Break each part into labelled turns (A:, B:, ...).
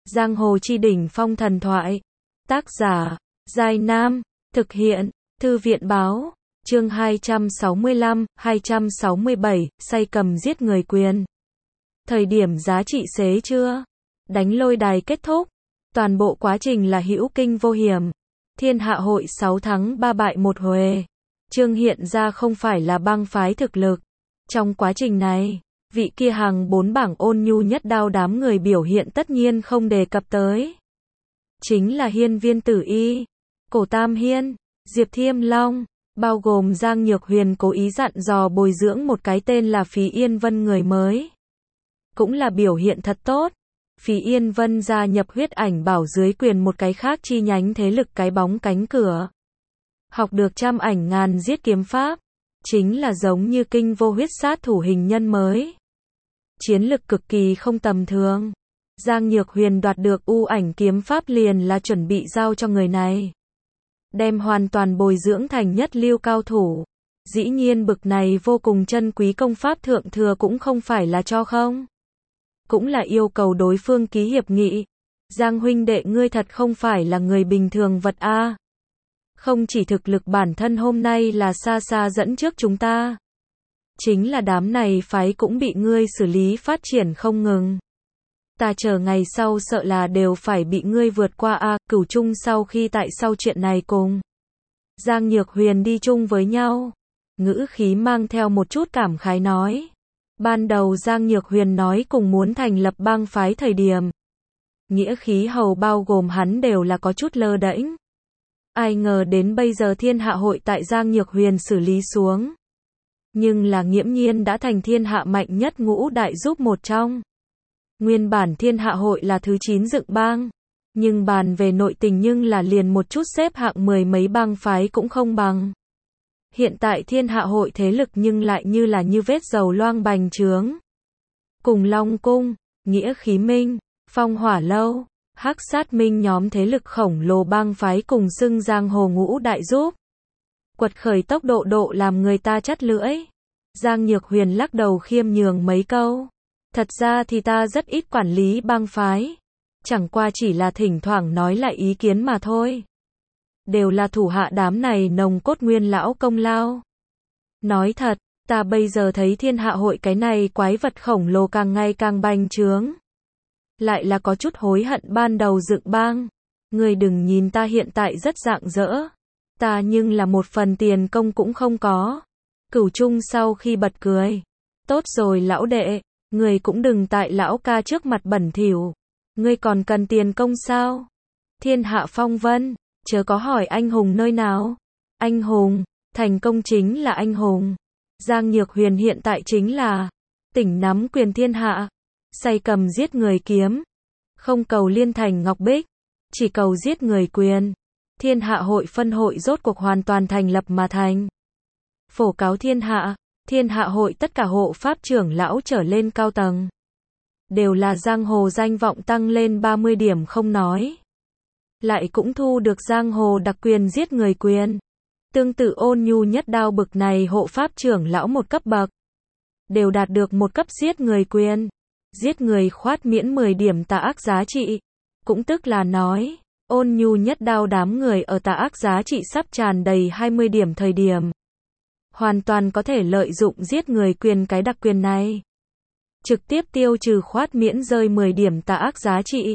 A: Giang hồ chi đỉnh phong thần thoại. Tác giả, Giai Nam. Thực hiện, Thư viện báo. Chương 265, 267, say cầm giết người quyền. Thời điểm giá trị xế chưa? Đánh lôi đài kết thúc. Toàn bộ quá trình là hữu kinh vô hiểm. Thiên hạ hội 6 thắng 3 bại 1 huề. Chương hiện ra không phải là bang phái thực lực. Trong quá trình này, vị kia hàng 4 bảng ôn nhu nhất đao đám người biểu hiện tất nhiên không đề cập tới. Chính là Hiên Viên Tử Y, Cổ Tam Hiên, Diệp Thiêm Long, bao gồm Giang Nhược Huyền cố ý dặn dò bồi dưỡng một cái tên là Phí Yên Vân người mới. Cũng là biểu hiện thật tốt. Phí Yên Vân gia nhập Huyết Ảnh Bảo dưới quyền một cái khác chi nhánh thế lực cái bóng cánh cửa. Học được trăm ảnh ngàn giết kiếm pháp. Chính là giống như kinh vô huyết sát thủ hình nhân mới. Chiến lực cực kỳ không tầm thường. Giang Nhược Huyền đoạt được u ảnh kiếm pháp liền là chuẩn bị giao cho người này. Đem hoàn toàn bồi dưỡng thành nhất lưu cao thủ. Dĩ nhiên bực này vô cùng chân quý công pháp thượng thừa cũng không phải là cho không. Cũng là yêu cầu đối phương ký hiệp nghị. Giang huynh đệ ngươi thật không phải là người bình thường vật a. Không chỉ thực lực bản thân hôm nay là xa xa dẫn trước chúng ta. Chính là đám này phái cũng bị ngươi xử lý phát triển không ngừng. Ta chờ ngày sau sợ là đều phải bị ngươi vượt qua a. Cửu Trung sau khi tại sau chuyện này cùng Giang Nhược Huyền đi chung với nhau. Ngữ khí mang theo một chút cảm khái nói. Ban đầu Giang Nhược Huyền nói cùng muốn thành lập bang phái thời điểm. Nghĩa khí hầu bao gồm hắn đều là có chút lơ đễnh. Ai ngờ đến bây giờ thiên hạ hội tại Giang Nhược Huyền xử lý xuống. Nhưng là nghiễm nhiên đã thành thiên hạ mạnh nhất ngũ đại giúp một trong. Nguyên bản thiên hạ hội là thứ 9 dựng bang. Nhưng bàn về nội tình nhưng là liền một chút xếp hạng mười mấy bang phái cũng không bằng. Hiện tại thiên hạ hội thế lực nhưng lại như là như vết dầu loang bành trướng. Cùng Long Cung, Nghĩa Khí Minh, Phong Hỏa Lâu, Hắc Sát Minh nhóm thế lực khổng lồ bang phái cùng xưng giang hồ ngũ đại giúp. Quật khởi tốc độ làm người ta chắt lưỡi. Giang Nhược Huyền lắc đầu khiêm nhường mấy câu. Thật ra thì ta rất ít quản lý bang phái. Chẳng qua chỉ là thỉnh thoảng nói lại ý kiến mà thôi. Đều là thủ hạ đám này nồng cốt nguyên lão công lao. Nói thật, ta bây giờ thấy thiên hạ hội cái này quái vật khổng lồ càng ngày càng bành trướng. Lại là có chút hối hận ban đầu dựng bang. Người đừng nhìn ta hiện tại rất rạng rỡ. Ta nhưng là một phần tiền công cũng không có. Cửu Trung sau khi bật cười. Tốt rồi lão đệ, người cũng đừng tại lão ca trước mặt bẩn thỉu. Ngươi còn cần tiền công sao? Thiên hạ phong vân, chớ có hỏi anh hùng nơi nào. Anh hùng, thành công chính là anh hùng. Giang Nhược Huyền hiện tại chính là tỉnh nắm quyền thiên hạ. Say cầm giết người kiếm. Không cầu liên thành ngọc bích. Chỉ cầu giết người quyền. Thiên hạ hội phân hội rốt cuộc hoàn toàn thành lập mà thành. Phổ cáo thiên hạ hội tất cả hộ pháp trưởng lão trở lên cao tầng. Đều là giang hồ danh vọng tăng lên 30 điểm không nói. Lại cũng thu được giang hồ đặc quyền giết người quyền. Tương tự ôn nhu nhất đao bực này hộ pháp trưởng lão một cấp bậc. Đều đạt được một cấp giết người quyền. Giết người khoát miễn 10 điểm tà ác giá trị. Cũng tức là nói, ôn nhu nhất đao đám người ở tà ác giá trị sắp tràn đầy 20 điểm thời điểm. Hoàn toàn có thể lợi dụng giết người quyền cái đặc quyền này. Trực tiếp tiêu trừ khoát miễn rơi 10 điểm tà ác giá trị.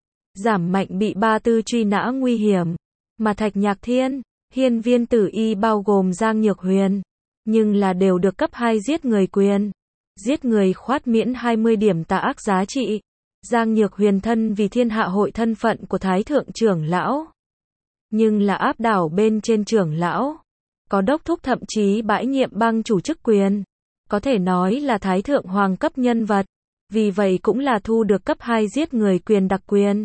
A: Giảm mạnh bị ba tư truy nã nguy hiểm. Mà Thạch Nhạc Thiên, Hiên Viên Tử Y bao gồm Giang Nhược Huyền. Nhưng là đều được cấp 2 giết người quyền. Giết người khoát miễn 20 điểm tà ác giá trị. Giang Nhược Huyền thân vì thiên hạ hội thân phận của Thái Thượng trưởng lão. Nhưng là áp đảo bên trên trưởng lão. Có đốc thúc thậm chí bãi nhiệm bang chủ chức quyền. Có thể nói là Thái Thượng hoàng cấp nhân vật. Vì vậy cũng là thu được cấp 2 giết người quyền đặc quyền.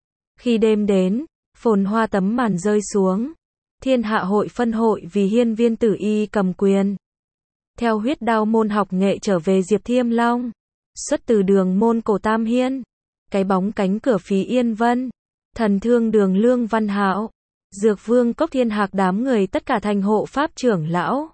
A: Khi đêm đến, phồn hoa tấm màn rơi xuống. Thiên hạ hội phân hội vì Hiên Viên Tử Y cầm quyền. Theo huyết đao môn học nghệ trở về Diệp Thiêm Long. Xuất từ đường môn Cổ Tam Hiên. Cái bóng cánh cửa Phí Yên Vân. Thần thương đường Lương Văn Hạo. Dược vương Cốc Thiên Hạc đám người tất cả thành hộ pháp trưởng lão.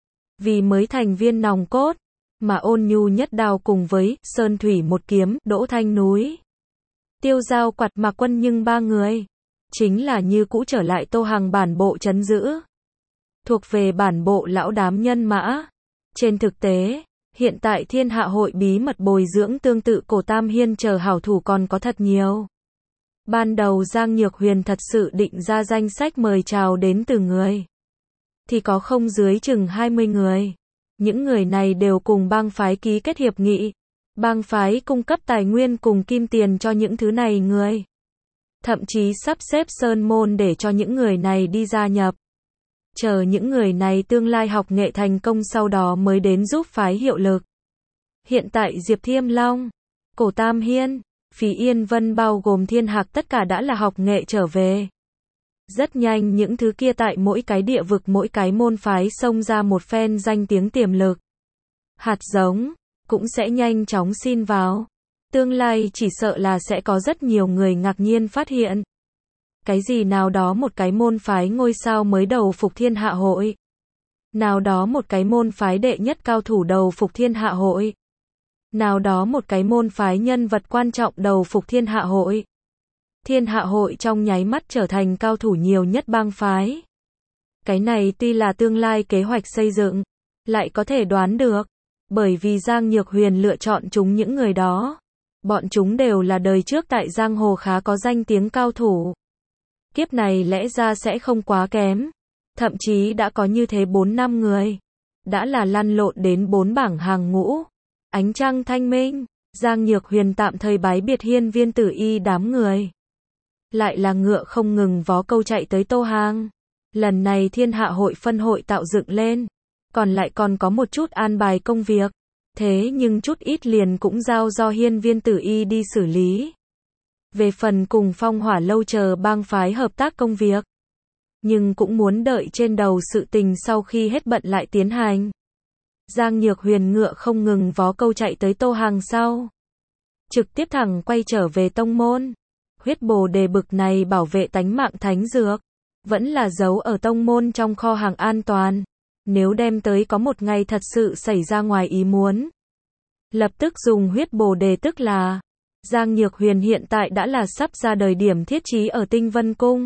A: Vì mới thành viên nòng cốt. Mà ôn nhu nhất đao cùng với Sơn Thủy một kiếm Đỗ Thanh Núi. Tiêu Giao Quạt Mạc Quân nhưng ba người chính là như cũ trở lại Tô Hằng bản bộ trấn giữ, thuộc về bản bộ lão đám nhân mã. Trên thực tế, hiện tại Thiên Hạ hội bí mật bồi dưỡng tương tự Cổ Tam Hiên chờ hảo thủ còn có thật nhiều. Ban đầu Giang Nhược Huyền thật sự định ra danh sách mời chào đến từ người, thì có không dưới chừng 20 người. Những người này đều cùng bang phái ký kết hiệp nghị. Bang phái cung cấp tài nguyên cùng kim tiền cho những thứ này người. Thậm chí sắp xếp sơn môn để cho những người này đi gia nhập. Chờ những người này tương lai học nghệ thành công sau đó mới đến giúp phái hiệu lực. Hiện tại Diệp Thiêm Long, Cổ Tam Hiên, Phí Yên Vân bao gồm Thiên Hạc tất cả đã là học nghệ trở về. Rất nhanh những thứ kia tại mỗi cái địa vực mỗi cái môn phái xông ra một phen danh tiếng tiềm lực. Hạt giống cũng sẽ nhanh chóng xin vào. Tương lai chỉ sợ là sẽ có rất nhiều người ngạc nhiên phát hiện. Cái gì nào đó một cái môn phái ngôi sao mới đầu phục Thiên Hạ hội. Nào đó một cái môn phái đệ nhất cao thủ đầu phục Thiên Hạ hội. Nào đó một cái môn phái nhân vật quan trọng đầu phục Thiên Hạ hội. Thiên Hạ hội trong nháy mắt trở thành cao thủ nhiều nhất bang phái. Cái này tuy là tương lai kế hoạch xây dựng, lại có thể đoán được. Bởi vì Giang Nhược Huyền lựa chọn chúng những người đó. Bọn chúng đều là đời trước tại Giang Hồ khá có danh tiếng cao thủ. Kiếp này lẽ ra sẽ không quá kém. Thậm chí đã có như thế 4-5 người. Đã là lăn lộn đến 4 bảng hàng ngũ. Ánh trăng thanh minh, Giang Nhược Huyền tạm thời bái biệt Hiên Viên Tử Y đám người. Lại là ngựa không ngừng vó câu chạy tới Tô Hang. Lần này Thiên Hạ hội phân hội tạo dựng lên. Còn lại còn có một chút an bài công việc. Thế nhưng chút ít liền cũng giao do Hiên Viên Tử Y đi xử lý. Về phần cùng Phong Hỏa lâu chờ bang phái hợp tác công việc. Nhưng cũng muốn đợi trên đầu sự tình sau khi hết bận lại tiến hành. Giang Nhược Huyền ngựa không ngừng vó câu chạy tới Tô Hằng sau. Trực tiếp thẳng quay trở về tông môn. Huyết bồ đề bực này bảo vệ tánh mạng thánh dược. Vẫn là giấu ở tông môn trong kho hàng an toàn. Nếu đem tới có một ngày thật sự xảy ra ngoài ý muốn. Lập tức dùng huyết bồ đề tức là. Giang Nhược Huyền hiện tại đã là sắp ra đời điểm thiết trí ở Tinh Vân Cung.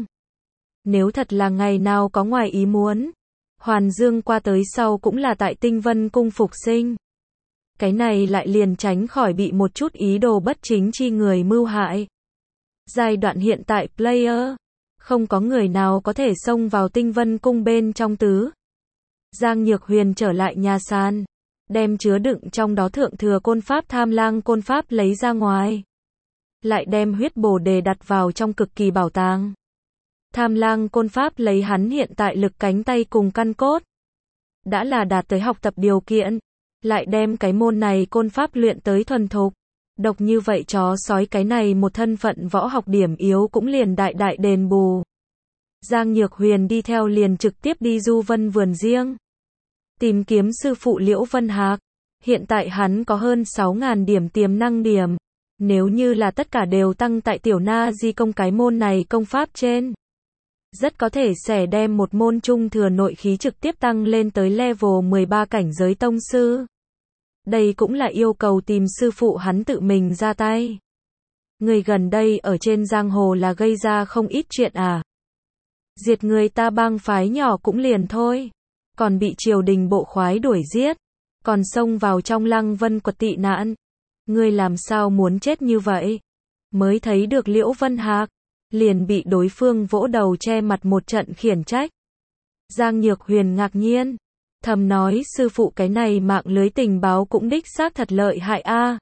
A: Nếu thật là ngày nào có ngoài ý muốn. Hoàn Dương qua tới sau cũng là tại Tinh Vân Cung phục sinh. Cái này lại liền tránh khỏi bị một chút ý đồ bất chính chi người mưu hại. Giai đoạn hiện tại player. Không có người nào có thể xông vào Tinh Vân Cung bên trong tứ. Giang Nhược Huyền trở lại nhà sàn. Đem chứa đựng trong đó thượng thừa côn pháp Tham Lang côn pháp lấy ra ngoài. Lại đem huyết bồ đề đặt vào trong cực kỳ bảo tàng. Tham Lang côn pháp lấy hắn hiện tại lực cánh tay cùng căn cốt. Đã là đạt tới học tập điều kiện. Lại đem cái môn này côn pháp luyện tới thuần thục. Độc như vậy chó sói cái này một thân phận võ học điểm yếu cũng liền đại đại đền bù. Giang Nhược Huyền đi theo liền trực tiếp đi Du Vân vườn riêng. Tìm kiếm sư phụ Liễu Vân Hạc. Hiện tại hắn có hơn 6.000 điểm tiềm năng điểm. Nếu như là tất cả đều tăng tại Tiểu Na Di công cái môn này công pháp trên. Rất có thể sẽ đem một môn trung thừa nội khí trực tiếp tăng lên tới level 13 cảnh giới tông sư. Đây cũng là yêu cầu tìm sư phụ hắn tự mình ra tay. Người gần đây ở trên giang hồ là gây ra không ít chuyện à. Diệt người ta bang phái nhỏ cũng liền thôi. Còn bị triều đình bộ khoái đuổi giết. Còn xông vào trong Lăng Vân quật tị nạn. Ngươi làm sao muốn chết như vậy? Mới thấy được Liễu Vân Hạc. Liền bị đối phương vỗ đầu che mặt một trận khiển trách. Giang Nhược Huyền ngạc nhiên. Thầm nói sư phụ cái này mạng lưới tình báo cũng đích xác thật lợi hại a.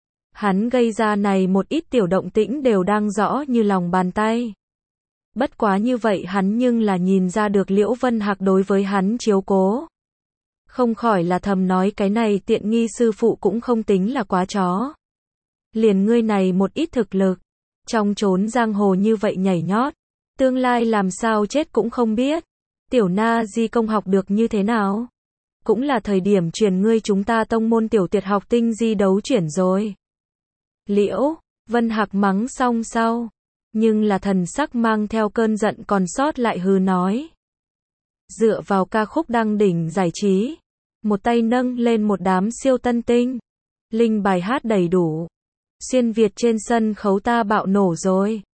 A: Hắn gây ra này một ít tiểu động tĩnh đều đang rõ như lòng bàn tay. Bất quá như vậy hắn nhưng là nhìn ra được Liễu Vân Hạc đối với hắn chiếu cố. Không khỏi là thầm nói cái này tiện nghi sư phụ cũng không tính là quá chó. Liền ngươi này một ít thực lực. Trong chốn giang hồ như vậy nhảy nhót. Tương lai làm sao chết cũng không biết. Tiểu Na Di công học được như thế nào? Cũng là thời điểm truyền ngươi chúng ta tông môn tiểu tuyệt học tinh di đấu chuyển rồi. Liễu Vân Hạc mắng xong sau. Nhưng là thần sắc mang theo cơn giận còn sót lại hừ nói. Dựa vào ca khúc đăng đỉnh giải trí. Một tay nâng lên một đám siêu tân tinh. Linh bài hát đầy đủ. Xuyên Việt trên sân khấu ta bạo nổ rồi.